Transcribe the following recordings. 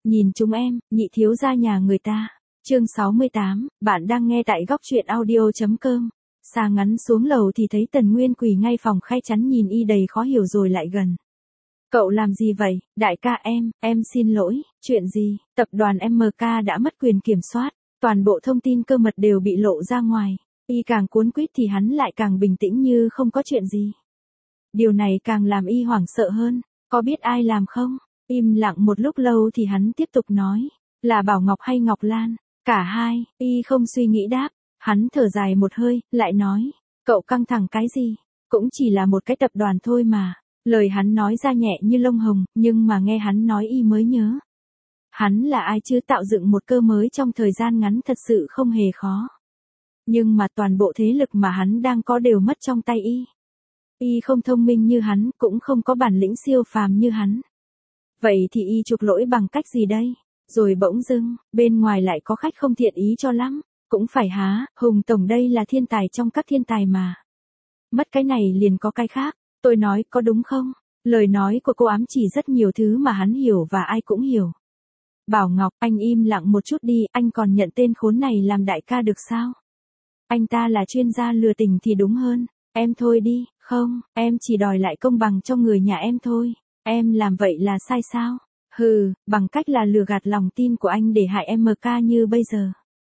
Nhìn chúng em, nhị thiếu gia nhà người ta. Chương 68, bạn đang nghe tại góc truyện audio.com. Xa ngắn xuống lầu thì thấy Tần Nguyên quỳ ngay phòng khai chắn nhìn y đầy khó hiểu rồi lại gần. Cậu làm gì vậy, đại ca em xin lỗi, chuyện gì, tập đoàn MK đã mất quyền kiểm soát, toàn bộ thông tin cơ mật đều bị lộ ra ngoài, y càng cuốn quýt thì hắn lại càng bình tĩnh như không có chuyện gì. Điều này càng làm y hoảng sợ hơn, có biết ai làm không? Im lặng một lúc lâu thì hắn tiếp tục nói, là Bảo Ngọc hay Ngọc Lan, cả hai, y không suy nghĩ đáp, hắn thở dài một hơi, lại nói, cậu căng thẳng cái gì, cũng chỉ là một cái tập đoàn thôi mà. Lời hắn nói ra nhẹ như lông hồng, nhưng mà nghe hắn nói y mới nhớ. Hắn là ai chứ, tạo dựng một cơ mới trong thời gian ngắn thật sự không hề khó. Nhưng mà toàn bộ thế lực mà hắn đang có đều mất trong tay y. Y không thông minh như hắn, cũng không có bản lĩnh siêu phàm như hắn. Vậy thì y chuộc lỗi bằng cách gì đây? Rồi bỗng dưng, bên ngoài lại có khách không thiện ý cho lắm. Cũng phải há, Hùng Tổng đây là thiên tài trong các thiên tài mà. Mất cái này liền có cái khác. Tôi nói có đúng không? Lời nói của cô ám chỉ rất nhiều thứ mà hắn hiểu và ai cũng hiểu. Bảo Ngọc, anh im lặng một chút đi, anh còn nhận tên khốn này làm đại ca được sao? Anh ta là chuyên gia lừa tình thì đúng hơn. Em thôi đi, không, em chỉ đòi lại công bằng cho người nhà em thôi. Em làm vậy là sai sao? Hừ, bằng cách là lừa gạt lòng tin của anh để hại MK như bây giờ.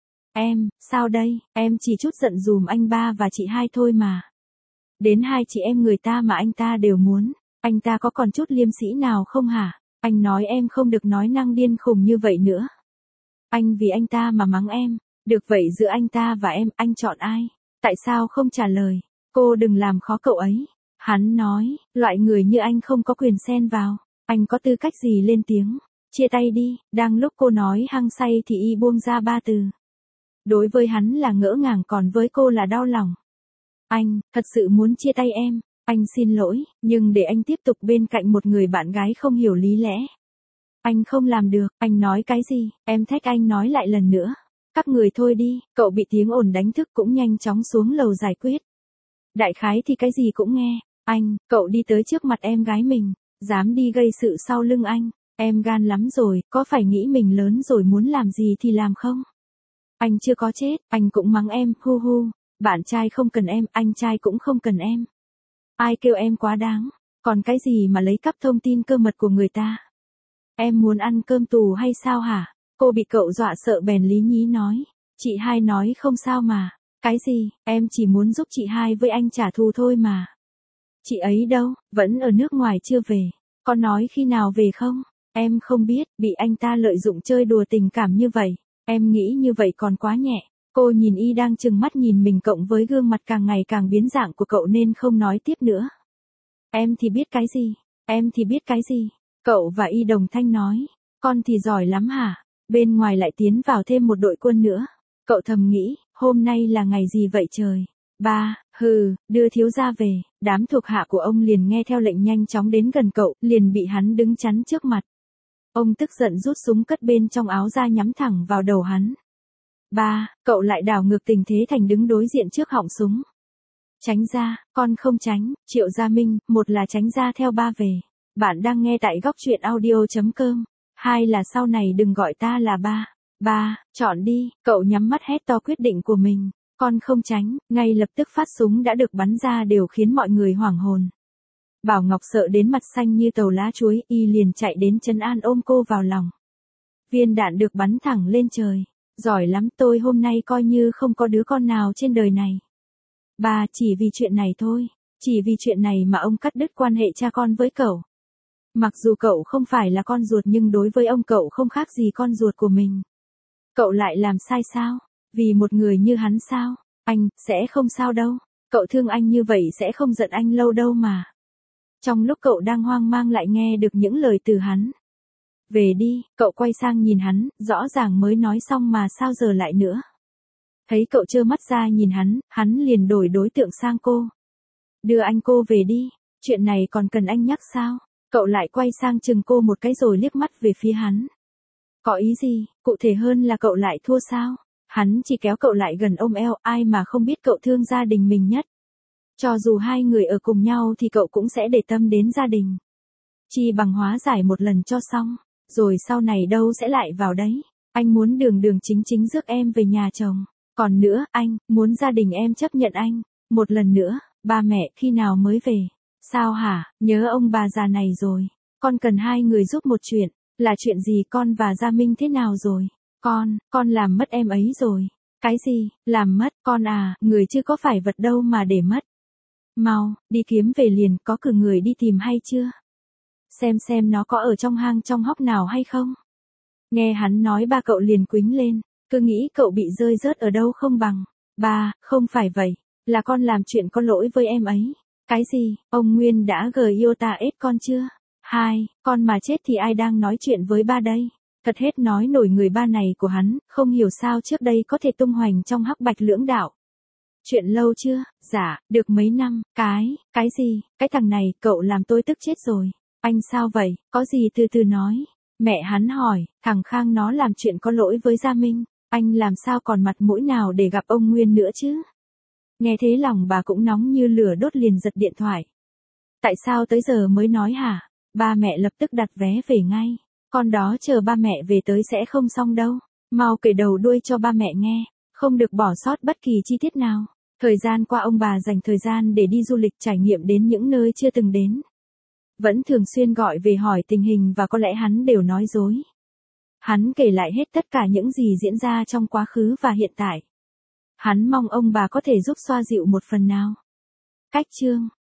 Sao đây, em chỉ chút giận dùm anh ba và chị hai thôi mà. Đến hai chị em người ta mà anh ta đều muốn, anh ta có còn chút liêm sĩ nào không hả? Anh nói em không được nói năng điên khùng như vậy nữa. Anh vì anh ta mà mắng em, được vậy giữa anh ta và em, anh chọn ai? Tại sao không trả lời? Cô đừng làm khó cậu ấy. Hắn nói, loại người như anh không có quyền xen vào, anh có tư cách gì lên tiếng? Chia tay đi, đang lúc cô nói hăng say thì y buông ra 3 từ. Đối với hắn là ngỡ ngàng, còn với cô là đau lòng. Anh, thật sự muốn chia tay em, anh xin lỗi, nhưng để anh tiếp tục bên cạnh một người bạn gái không hiểu lý lẽ. Anh không làm được, anh nói cái gì, em thách anh nói lại lần nữa. Các người thôi đi, cậu bị tiếng ồn đánh thức cũng nhanh chóng xuống lầu giải quyết. Đại khái thì cái gì cũng nghe, cậu đi tới trước mặt em gái mình, dám đi gây sự sau lưng anh, em gan lắm rồi, có phải nghĩ mình lớn rồi muốn làm gì thì làm không? Anh chưa có chết, anh cũng mắng em, hu hu. Bạn trai không cần em, anh trai cũng không cần em. Ai kêu em quá đáng, còn cái gì mà lấy cắp thông tin cơ mật của người ta? Em muốn ăn cơm tù hay sao hả? Cô bị cậu dọa sợ bèn lý nhí nói. Chị hai nói không sao mà. Cái gì, em chỉ muốn giúp chị hai với anh trả thù thôi mà. Chị ấy đâu, vẫn ở nước ngoài chưa về. Có nói khi nào về không? Em không biết, bị anh ta lợi dụng chơi đùa tình cảm như vậy. Em nghĩ như vậy còn quá nhẹ. Cô nhìn y đang trừng mắt nhìn mình cộng với gương mặt càng ngày càng biến dạng của cậu nên không nói tiếp nữa. Em thì biết cái gì? Cậu và y đồng thanh nói. Con thì giỏi lắm hả? Bên ngoài lại tiến vào thêm một đội quân nữa. Cậu thầm nghĩ, hôm nay là ngày gì vậy trời? Đưa thiếu gia về. Đám thuộc hạ của ông liền nghe theo lệnh nhanh chóng đến gần cậu, liền bị hắn đứng chắn trước mặt. Ông tức giận rút súng cất bên trong áo ra nhắm thẳng vào đầu hắn. Cậu lại đảo ngược tình thế thành đứng đối diện trước họng súng. Tránh ra, con không tránh, Triệu Gia Minh, một là tránh ra theo ba về. Bạn đang nghe tại góc truyện audio.com. Hai là sau này đừng gọi ta là ba. Chọn đi, cậu nhắm mắt hét to quyết định của mình. Con không tránh, ngay lập tức phát súng đã được bắn ra đều khiến mọi người hoảng hồn. Bảo Ngọc sợ đến mặt xanh như tàu lá chuối, y liền chạy đến trấn an ôm cô vào lòng. Viên đạn được bắn thẳng lên trời. Giỏi lắm, tôi hôm nay coi như không có đứa con nào trên đời này. Chỉ vì chuyện này thôi, chỉ vì chuyện này mà ông cắt đứt quan hệ cha con với cậu. Mặc dù cậu không phải là con ruột nhưng đối với ông cậu không khác gì con ruột của mình. Cậu lại làm sai sao? Vì một người như hắn sao? Anh, sẽ không sao đâu. Cậu thương anh như vậy sẽ không giận anh lâu đâu mà. Trong lúc cậu đang hoang mang lại nghe được những lời từ hắn. Về đi, cậu quay sang nhìn hắn, rõ ràng mới nói xong mà sao giờ lại nữa. Thấy cậu trơ mắt ra nhìn hắn liền đổi đối tượng sang cô. Đưa anh cô về đi, chuyện này còn cần anh nhắc sao? Cậu lại quay sang chừng cô một cái rồi liếc mắt về phía hắn. Có ý gì, cụ thể hơn là cậu lại thua sao? Hắn chỉ kéo cậu lại gần ôm eo, ai mà không biết cậu thương gia đình mình nhất. Cho dù hai người ở cùng nhau thì cậu cũng sẽ để tâm đến gia đình. Chi bằng hóa giải một lần cho xong. Rồi sau này đâu sẽ lại vào đấy. Anh muốn đường đường chính chính rước em về nhà chồng. Còn nữa, anh, muốn gia đình em chấp nhận anh. Một lần nữa, ba mẹ khi nào mới về? Sao hả, nhớ ông bà già này rồi. Con cần hai người giúp một chuyện. Là chuyện gì con và Gia Minh thế nào rồi? Con làm mất em ấy rồi. Cái gì, làm mất, con à, người chưa có phải vật đâu mà để mất. Mau, đi kiếm về liền, có cử người đi tìm hay chưa? Xem nó có ở trong hang trong hốc nào hay không? Nghe hắn nói ba cậu liền quýnh lên, cứ nghĩ cậu bị rơi rớt ở đâu không bằng. Ba, không phải vậy, là con làm chuyện có lỗi với em ấy. Cái gì, ông Nguyên đã yêu ta ết con chưa? Hai, con mà chết thì ai đang nói chuyện với ba đây? Thật hết nói nổi người ba này của hắn, không hiểu sao trước đây có thể tung hoành trong hắc bạch lưỡng đạo. Chuyện lâu chưa? Dạ, được mấy năm. Cái gì? Cái thằng này, cậu làm tôi tức chết rồi. Anh sao vậy? Có gì từ từ nói. Mẹ hắn hỏi, thằng Khang nó làm chuyện có lỗi với Gia Minh. Anh làm sao còn mặt mũi nào để gặp ông Nguyên nữa chứ? Nghe thế lòng bà cũng nóng như lửa đốt liền giật điện thoại. Tại sao tới giờ mới nói hả? Ba mẹ lập tức đặt vé về ngay. Con đó chờ ba mẹ về tới sẽ không xong đâu. Mau kể đầu đuôi cho ba mẹ nghe. Không được bỏ sót bất kỳ chi tiết nào. Thời gian qua ông bà dành thời gian để đi du lịch trải nghiệm đến những nơi chưa từng đến. Vẫn thường xuyên gọi về hỏi tình hình và có lẽ hắn đều nói dối. Hắn kể lại hết tất cả những gì diễn ra trong quá khứ và hiện tại. Hắn mong ông bà có thể giúp xoa dịu một phần nào. Cách chương